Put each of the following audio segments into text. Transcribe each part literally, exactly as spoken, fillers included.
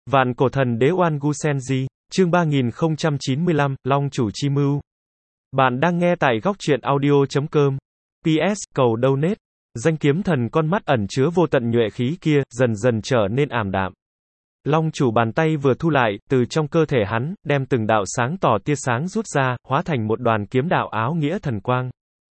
Vạn cổ thần đế Oan Gu Senji, chương ba nghìn không trăm chín mươi lăm, Long chủ chi mưu. Bạn đang nghe tại góc truyện audio chấm com. pê ét, cầu donate. Danh kiếm thần con mắt ẩn chứa vô tận nhuệ khí kia, dần dần trở nên ảm đạm. Long chủ bàn tay vừa thu lại, từ trong cơ thể hắn, đem từng đạo sáng tỏ tia sáng rút ra, hóa thành một đoàn kiếm đạo áo nghĩa thần quang.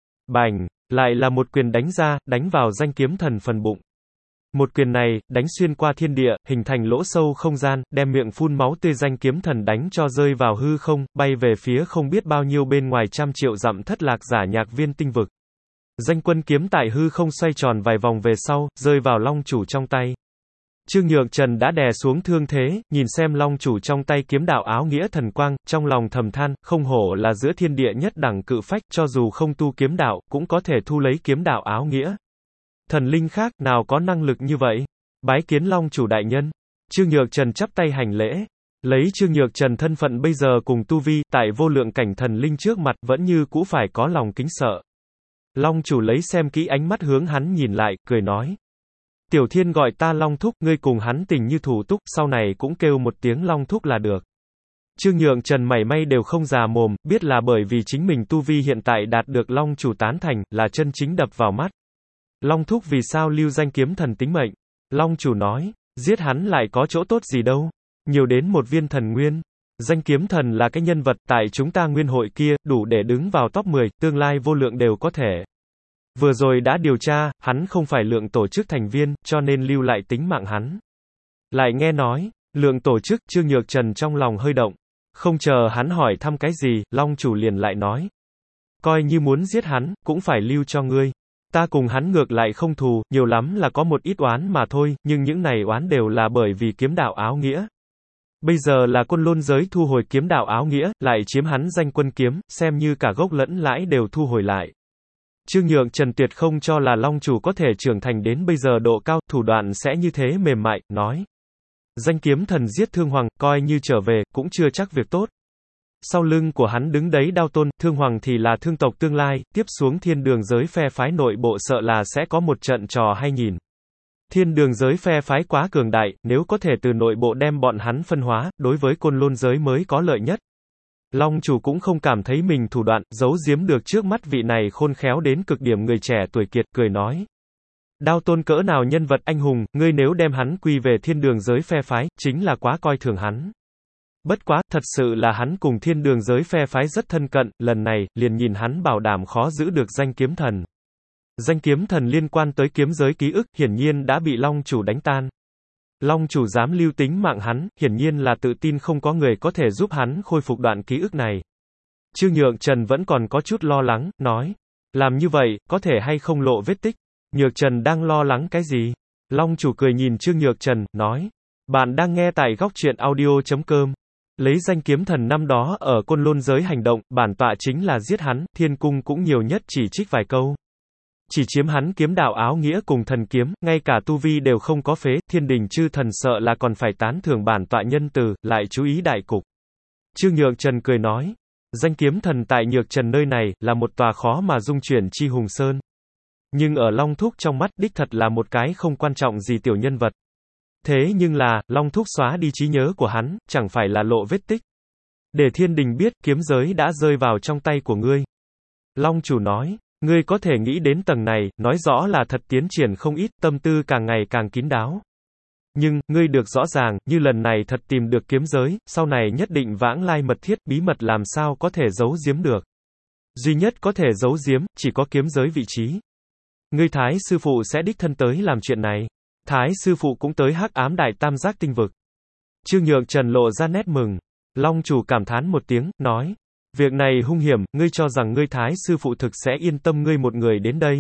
Bành, lại là một quyền đánh ra, đánh vào danh kiếm thần phần bụng. Một quyền này, đánh xuyên qua thiên địa, hình thành lỗ sâu không gian, đem miệng phun máu tươi danh kiếm thần đánh cho rơi vào hư không, bay về phía không biết bao nhiêu bên ngoài trăm triệu dặm thất lạc giả nhạc viên tinh vực. Danh quân kiếm tại hư không xoay tròn vài vòng về sau, rơi vào long chủ trong tay. Trương Nhược Trần đã đè xuống thương thế, nhìn xem long chủ trong tay kiếm đạo áo nghĩa thần quang, trong lòng thầm than, không hổ là giữa thiên địa nhất đẳng cự phách, cho dù không tu kiếm đạo, cũng có thể thu lấy kiếm đạo áo nghĩa. Thần linh khác, nào có năng lực như vậy? Bái kiến long chủ đại nhân. Trương Nhược Trần chắp tay hành lễ. Lấy Trương Nhược Trần thân phận bây giờ cùng tu vi, tại vô lượng cảnh thần linh trước mặt, vẫn như cũ phải có lòng kính sợ. Long chủ lấy xem kỹ ánh mắt hướng hắn nhìn lại, cười nói. Tiểu Thiên gọi ta Long Thúc, ngươi cùng hắn tình như thủ túc, sau này cũng kêu một tiếng Long Thúc là được. Trương Nhược Trần mảy may đều không già mồm, biết là bởi vì chính mình tu vi hiện tại đạt được Long chủ tán thành, là chân chính đập vào mắt. Long Thúc vì sao lưu danh kiếm thần tính mệnh? Long chủ nói, giết hắn lại có chỗ tốt gì đâu. Nhiều đến một viên thần nguyên. Danh kiếm thần là cái nhân vật tại chúng ta nguyên hội kia, đủ để đứng vào top mười, tương lai vô lượng đều có thể. Vừa rồi đã điều tra, hắn không phải lượng tổ chức thành viên, cho nên lưu lại tính mạng hắn. Lại nghe nói, lượng tổ chức, Trương Nhược Trần trong lòng hơi động. Không chờ hắn hỏi thăm cái gì, Long chủ liền lại nói. Coi như muốn giết hắn, cũng phải lưu cho ngươi. Ta cùng hắn ngược lại không thù, nhiều lắm là có một ít oán mà thôi, nhưng những này oán đều là bởi vì kiếm đạo áo nghĩa. Bây giờ là Côn Lôn giới thu hồi kiếm đạo áo nghĩa, lại chiếm hắn danh quân kiếm, xem như cả gốc lẫn lãi đều thu hồi lại. Trương Nhược Trần tuyệt không cho là Long chủ có thể trưởng thành đến bây giờ độ cao, thủ đoạn sẽ như thế mềm mại, nói. Danh kiếm thần giết Thương Hoàng, coi như trở về, cũng chưa chắc việc tốt. Sau lưng của hắn đứng đấy Đao Tôn, Thương Hoàng thì là thương tộc tương lai, tiếp xuống thiên đường giới phe phái nội bộ sợ là sẽ có một trận trò hay nhìn. Thiên đường giới phe phái quá cường đại, nếu có thể từ nội bộ đem bọn hắn phân hóa, đối với Côn Lôn giới mới có lợi nhất. Long chủ cũng không cảm thấy mình thủ đoạn, giấu giếm được trước mắt vị này khôn khéo đến cực điểm người trẻ tuổi kiệt, cười nói. Đao Tôn cỡ nào nhân vật anh hùng, ngươi nếu đem hắn quy về thiên đường giới phe phái, chính là quá coi thường hắn. Bất quá, thật sự là hắn cùng thiên đường giới phe phái rất thân cận, lần này, liền nhìn hắn bảo đảm khó giữ được danh kiếm thần. Danh kiếm thần liên quan tới kiếm giới ký ức, hiển nhiên đã bị Long chủ đánh tan. Long chủ dám lưu tính mạng hắn, hiển nhiên là tự tin không có người có thể giúp hắn khôi phục đoạn ký ức này. Trương Nhược Trần vẫn còn có chút lo lắng, nói. Làm như vậy, có thể hay không lộ vết tích? Nhược Trần đang lo lắng cái gì? Long chủ cười nhìn Trương Nhược Trần, nói. Bạn đang nghe tại góc truyện audio chấm com. Lấy danh kiếm thần năm đó ở Côn Lôn giới hành động, bản tọa chính là giết hắn, thiên cung cũng nhiều nhất chỉ trích vài câu. Chỉ chiếm hắn kiếm đạo áo nghĩa cùng thần kiếm, ngay cả tu vi đều không có phế, thiên đình chư thần sợ là còn phải tán thưởng bản tọa nhân từ, lại chú ý đại cục. Trương Nhược Trần cười nói, danh kiếm thần tại Nhược Trần nơi này, là một tòa khó mà dung chuyển chi hùng sơn. Nhưng ở Long Thúc trong mắt, đích thật là một cái không quan trọng gì tiểu nhân vật. Thế nhưng là, Long Thúc xóa đi trí nhớ của hắn, chẳng phải là lộ vết tích. Để thiên đình biết, kiếm giới đã rơi vào trong tay của ngươi. Long chủ nói, ngươi có thể nghĩ đến tầng này, nói rõ là thật tiến triển không ít, tâm tư càng ngày càng kín đáo. Nhưng, ngươi được rõ ràng, như lần này thật tìm được kiếm giới, sau này nhất định vãng lai mật thiết, bí mật làm sao có thể giấu giếm được. Duy nhất có thể giấu giếm, chỉ có kiếm giới vị trí. Ngươi Thái sư phụ sẽ đích thân tới làm chuyện này. Thái sư phụ cũng tới hắc ám đại tam giác tinh vực. Trương Nhược Trần lộ ra nét mừng. Long chủ cảm thán một tiếng, nói. Việc này hung hiểm, ngươi cho rằng ngươi Thái sư phụ thực sẽ yên tâm ngươi một người đến đây.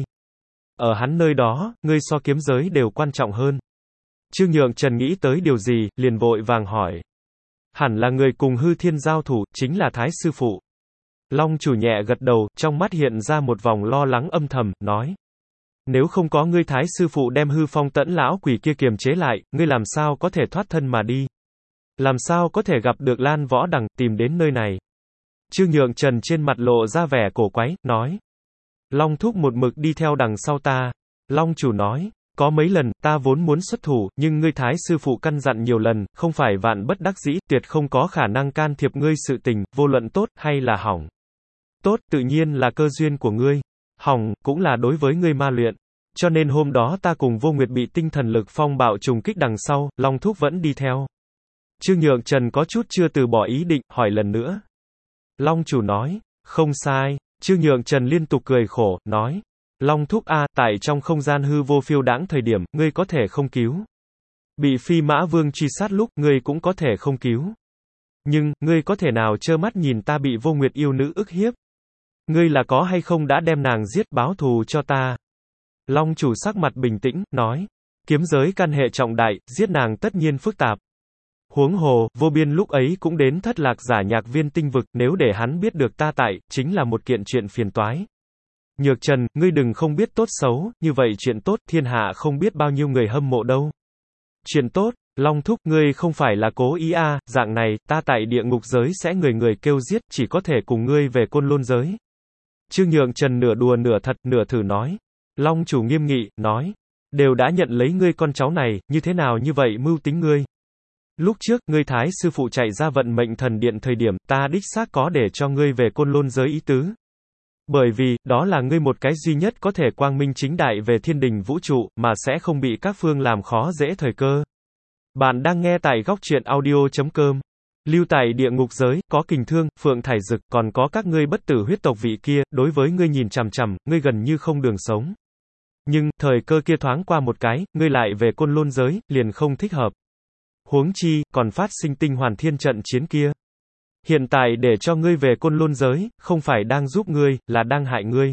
Ở hắn nơi đó, ngươi so kiếm giới đều quan trọng hơn. Trương Nhược Trần nghĩ tới điều gì, liền vội vàng hỏi. Hẳn là người cùng hư thiên giao thủ, chính là Thái sư phụ. Long chủ nhẹ gật đầu, trong mắt hiện ra một vòng lo lắng âm thầm, nói. Nếu không có ngươi Thái sư phụ đem hư phong tẫn lão quỷ kia kiềm chế lại, ngươi làm sao có thể thoát thân mà đi? Làm sao có thể gặp được Lan Võ Đằng, tìm đến nơi này? Trương Nhược Trần trên mặt lộ ra vẻ cổ quái, nói. Long Thúc một mực đi theo đằng sau ta. Long chủ nói. có mấy lần, ta vốn muốn xuất thủ, nhưng ngươi Thái sư phụ căn dặn nhiều lần, không phải vạn bất đắc dĩ, tuyệt không có khả năng can thiệp ngươi sự tình, vô luận tốt, hay là hỏng. Tốt, tự nhiên là cơ duyên của ngươi. Hỏng, cũng là đối với ngươi ma luyện. Cho nên hôm đó ta cùng Vô Nguyệt bị tinh thần lực phong bạo trùng kích đằng sau, Long Thúc vẫn đi theo. Trương Nhượng Trần có chút chưa từ bỏ ý định, hỏi lần nữa. Long chủ nói, không sai. Trương Nhượng Trần liên tục cười khổ, nói. Long Thúc a, tại trong không gian hư vô phiêu đãng thời điểm, ngươi có thể không cứu. Bị Phi Mã Vương truy sát lúc, ngươi cũng có thể không cứu. Nhưng, ngươi có thể nào trơ mắt nhìn ta bị Vô Nguyệt yêu nữ ức hiếp? Ngươi là có hay không đã đem nàng giết báo thù cho ta? Long chủ sắc mặt bình tĩnh, nói. Kiếm giới căn hệ trọng đại, giết nàng tất nhiên phức tạp. Huống hồ, Vô Biên lúc ấy cũng đến thất lạc giả nhạc viên tinh vực, nếu để hắn biết được ta tại, chính là một kiện chuyện phiền toái. Nhược Trần, ngươi đừng không biết tốt xấu, như vậy chuyện tốt, thiên hạ không biết bao nhiêu người hâm mộ đâu. Chuyện tốt, Long Thúc, ngươi không phải là cố ý a, à, dạng này, ta tại địa ngục giới sẽ người người kêu giết, chỉ có thể cùng ngươi về Côn Lôn giới. Trương Nhượng Trần nửa đùa nửa thật, nửa thử nói. Long chủ nghiêm nghị, nói. Đều đã nhận lấy ngươi con cháu này, như thế nào như vậy mưu tính ngươi? Lúc trước, ngươi Thái sư phụ chạy ra vận mệnh thần điện thời điểm, ta đích xác có để cho ngươi về Côn Lôn giới ý tứ. Bởi vì, đó là ngươi một cái duy nhất có thể quang minh chính đại về thiên đình vũ trụ, mà sẽ không bị các phương làm khó dễ thời cơ. Bạn đang nghe tại góc truyện audio chấm com. Lưu tại địa ngục giới, có Kình Thương, Phượng Thải Dực, còn có các ngươi bất tử huyết tộc vị kia, đối với ngươi nhìn chằm chằm, ngươi gần như không đường sống. Nhưng, thời cơ kia thoáng qua một cái, ngươi lại về Côn Lôn giới, liền không thích hợp. Huống chi, còn phát sinh tinh hoàn thiên trận chiến kia. Hiện tại để cho ngươi về Côn Lôn giới, không phải đang giúp ngươi, là đang hại ngươi.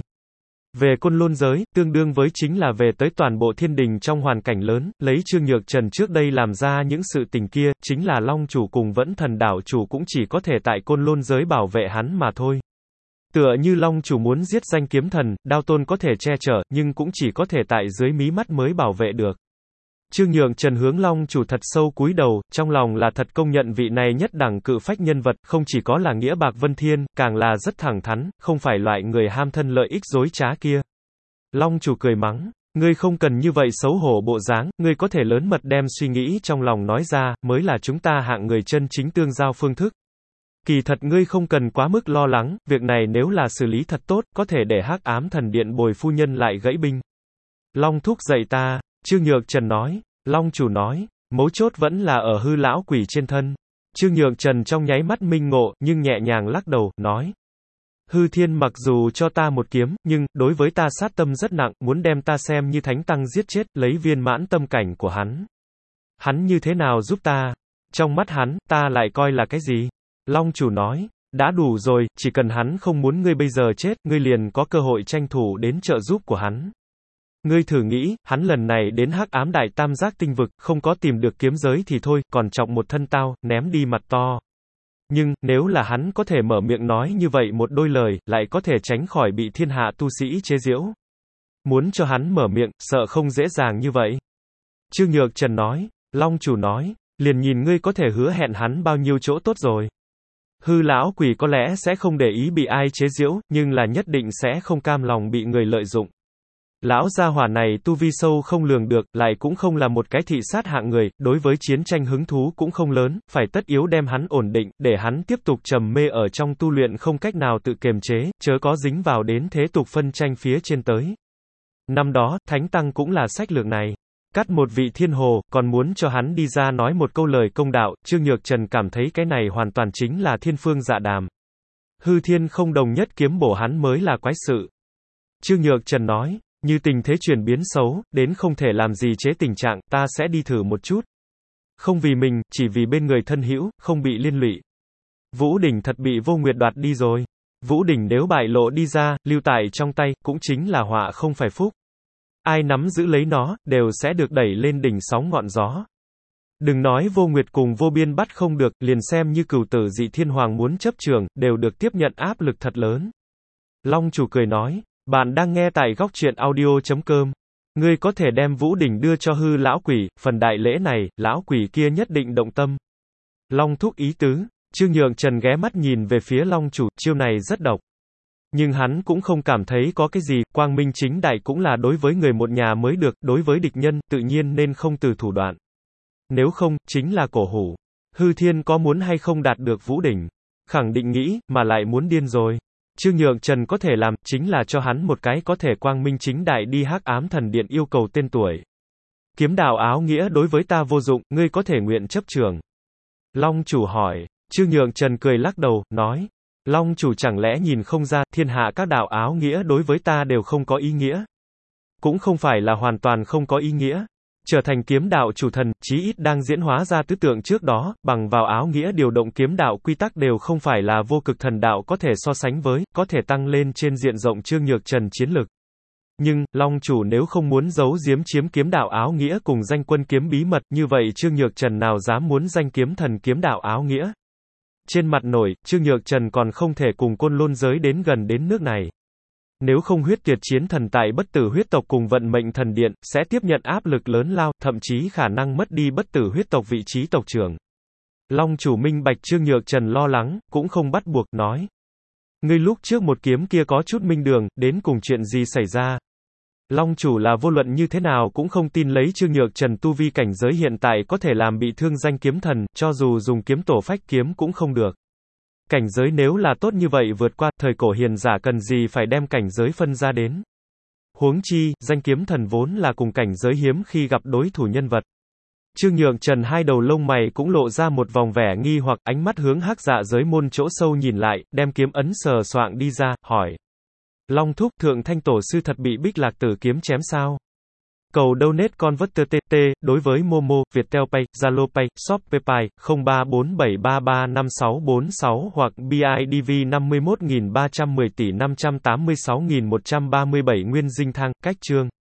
Về Côn Lôn giới, tương đương với chính là về tới toàn bộ thiên đình trong hoàn cảnh lớn, lấy Trương Nhược Trần trước đây làm ra những sự tình kia, chính là Long chủ cùng Vẫn Thần đảo chủ cũng chỉ có thể tại Côn Lôn giới bảo vệ hắn mà thôi. Tựa như Long chủ muốn giết danh kiếm thần, Đao Tôn có thể che chở, nhưng cũng chỉ có thể tại dưới mí mắt mới bảo vệ được. Trương Nhượng Trần hướng Long chủ thật sâu cúi đầu, trong lòng là thật công nhận vị này nhất đẳng cự phách nhân vật, không chỉ có là nghĩa bạc vân thiên, càng là rất thẳng thắn, không phải loại người ham thân lợi ích dối trá kia. Long chủ cười mắng, ngươi không cần như vậy xấu hổ bộ dáng, ngươi có thể lớn mật đem suy nghĩ trong lòng nói ra, mới là chúng ta hạng người chân chính tương giao phương thức. Kỳ thật ngươi không cần quá mức lo lắng, việc này nếu là xử lý thật tốt, có thể để Hắc Ám Thần Điện bồi phu nhân lại gãy binh. Long thúc dạy ta. Trương Nhược Trần nói, Long chủ nói, mấu chốt vẫn là ở hư lão quỷ trên thân. Trương Nhược Trần trong nháy mắt minh ngộ, nhưng nhẹ nhàng lắc đầu, nói. Hư thiên mặc dù cho ta một kiếm, nhưng, đối với ta sát tâm rất nặng, muốn đem ta xem như thánh tăng giết chết, lấy viên mãn tâm cảnh của hắn. Hắn như thế nào giúp ta? Trong mắt hắn, ta lại coi là cái gì? Long chủ nói, đã đủ rồi, chỉ cần hắn không muốn ngươi bây giờ chết, ngươi liền có cơ hội tranh thủ đến trợ giúp của hắn. Ngươi thử nghĩ, hắn lần này đến Hắc Ám Đại Tam Giác tinh vực, không có tìm được kiếm giới thì thôi, còn trọng một thân tao, ném đi mặt to. Nhưng, nếu là hắn có thể mở miệng nói như vậy một đôi lời, lại có thể tránh khỏi bị thiên hạ tu sĩ chế giễu. Muốn cho hắn mở miệng, sợ không dễ dàng như vậy. Trương Nhược Trần nói, Long chủ nói, liền nhìn ngươi có thể hứa hẹn hắn bao nhiêu chỗ tốt rồi. Hư lão quỷ có lẽ sẽ không để ý bị ai chế giễu, nhưng là nhất định sẽ không cam lòng bị người lợi dụng. Lão gia hỏa này tu vi sâu không lường được, lại cũng không là một cái thị sát hạng người, đối với chiến tranh hứng thú cũng không lớn, phải tất yếu đem hắn ổn định, để hắn tiếp tục trầm mê ở trong tu luyện không cách nào tự kiềm chế, chớ có dính vào đến thế tục phân tranh phía trên tới. Năm đó, Thánh Tăng cũng là sách lược này. Cắt một vị thiên hồ, còn muốn cho hắn đi ra nói một câu lời công đạo, Trương Nhược Trần cảm thấy cái này hoàn toàn chính là thiên phương dạ đàm. Hư thiên không đồng nhất kiếm bổ hắn mới là quái sự. Trương Nhược Trần nói, như tình thế chuyển biến xấu, đến không thể làm gì chế tình trạng, ta sẽ đi thử một chút. Không vì mình, chỉ vì bên người thân hữu, không bị liên lụy. Vũ đỉnh thật bị Vô Nguyệt đoạt đi rồi. Vũ đỉnh nếu bại lộ đi ra, lưu tại trong tay, cũng chính là họa không phải phúc. Ai nắm giữ lấy nó, đều sẽ được đẩy lên đỉnh sóng ngọn gió. Đừng nói Vô Nguyệt cùng Vô Biên bắt không được, liền xem như cửu tử dị thiên hoàng muốn chấp trường, đều được tiếp nhận áp lực thật lớn. Long chủ cười nói, bạn đang nghe tại góc truyện audio chấm com. Ngươi có thể đem Vũ đỉnh đưa cho hư lão quỷ, phần đại lễ này, lão quỷ kia nhất định động tâm. Long thúc ý tứ, Trương Nhượng Trần ghé mắt nhìn về phía Long chủ, chiêu này rất độc. Nhưng hắn cũng không cảm thấy có cái gì, quang minh chính đại cũng là đối với người một nhà mới được, đối với địch nhân, tự nhiên nên không từ thủ đoạn. Nếu không, chính là cổ hủ. Hư Thiên có muốn hay không đạt được Vũ Đỉnh? Khẳng định nghĩ, mà lại muốn điên rồi. Trương Nhượng Trần có thể làm, chính là cho hắn một cái có thể quang minh chính đại đi Hắc Ám Thần Điện yêu cầu tên tuổi. Kiếm đạo áo nghĩa đối với ta vô dụng, ngươi có thể nguyện chấp trường. Long chủ hỏi. Trương Nhượng Trần cười lắc đầu, nói. Long chủ chẳng lẽ nhìn không ra, thiên hạ các đạo áo nghĩa đối với ta đều không có ý nghĩa. Cũng không phải là hoàn toàn không có ý nghĩa. Trở thành kiếm đạo chủ thần, chí ít đang diễn hóa ra tứ tượng trước đó, bằng vào áo nghĩa điều động kiếm đạo quy tắc đều không phải là vô cực thần đạo có thể so sánh với, có thể tăng lên trên diện rộng Trương Nhược Trần chiến lực. Nhưng, Long chủ nếu không muốn giấu giếm chiếm kiếm đạo áo nghĩa cùng danh quân kiếm bí mật, như vậy Trương Nhược Trần nào dám muốn danh kiếm thần kiếm đạo áo nghĩa. Trên mặt nổi, Trương Nhược Trần còn không thể cùng Côn Lôn giới đến gần đến nước này. Nếu không huyết tuyệt chiến thần tại bất tử huyết tộc cùng vận mệnh thần điện, sẽ tiếp nhận áp lực lớn lao, thậm chí khả năng mất đi bất tử huyết tộc vị trí tộc trưởng. Long chủ minh bạch Trương Nhược Trần lo lắng, cũng không bắt buộc, nói. Ngươi lúc trước một kiếm kia có chút minh đường, đến cùng chuyện gì xảy ra? Long chủ là vô luận như thế nào cũng không tin lấy Trương Nhược Trần tu vi cảnh giới hiện tại có thể làm bị thương danh kiếm thần, cho dù dùng kiếm tổ phách kiếm cũng không được. Cảnh giới nếu là tốt như vậy vượt qua, thời cổ hiền giả cần gì phải đem cảnh giới phân ra đến. Huống chi, danh kiếm thần vốn là cùng cảnh giới hiếm khi gặp đối thủ nhân vật. Trương Nhượng Trần hai đầu lông mày cũng lộ ra một vòng vẻ nghi hoặc, ánh mắt hướng Hắc Dạ giới môn chỗ sâu nhìn lại, đem kiếm ấn sờ soạng đi ra, hỏi. Long thúc, thượng thanh tổ sư thật bị Bích Lạc Tử kiếm chém sao? Cầu donate converter tê tê, đối với Momo, Viettel Pay, Zalo Pay, Shopee Pay, không ba bốn bảy ba ba năm sáu bốn sáu hoặc bê i đê vê năm mươi mốt nghìn ba trăm mười tỷ năm trăm tám mươi sáu nghìn một trăm ba mươi bảy Nguyên Dinh Thang, cách chương.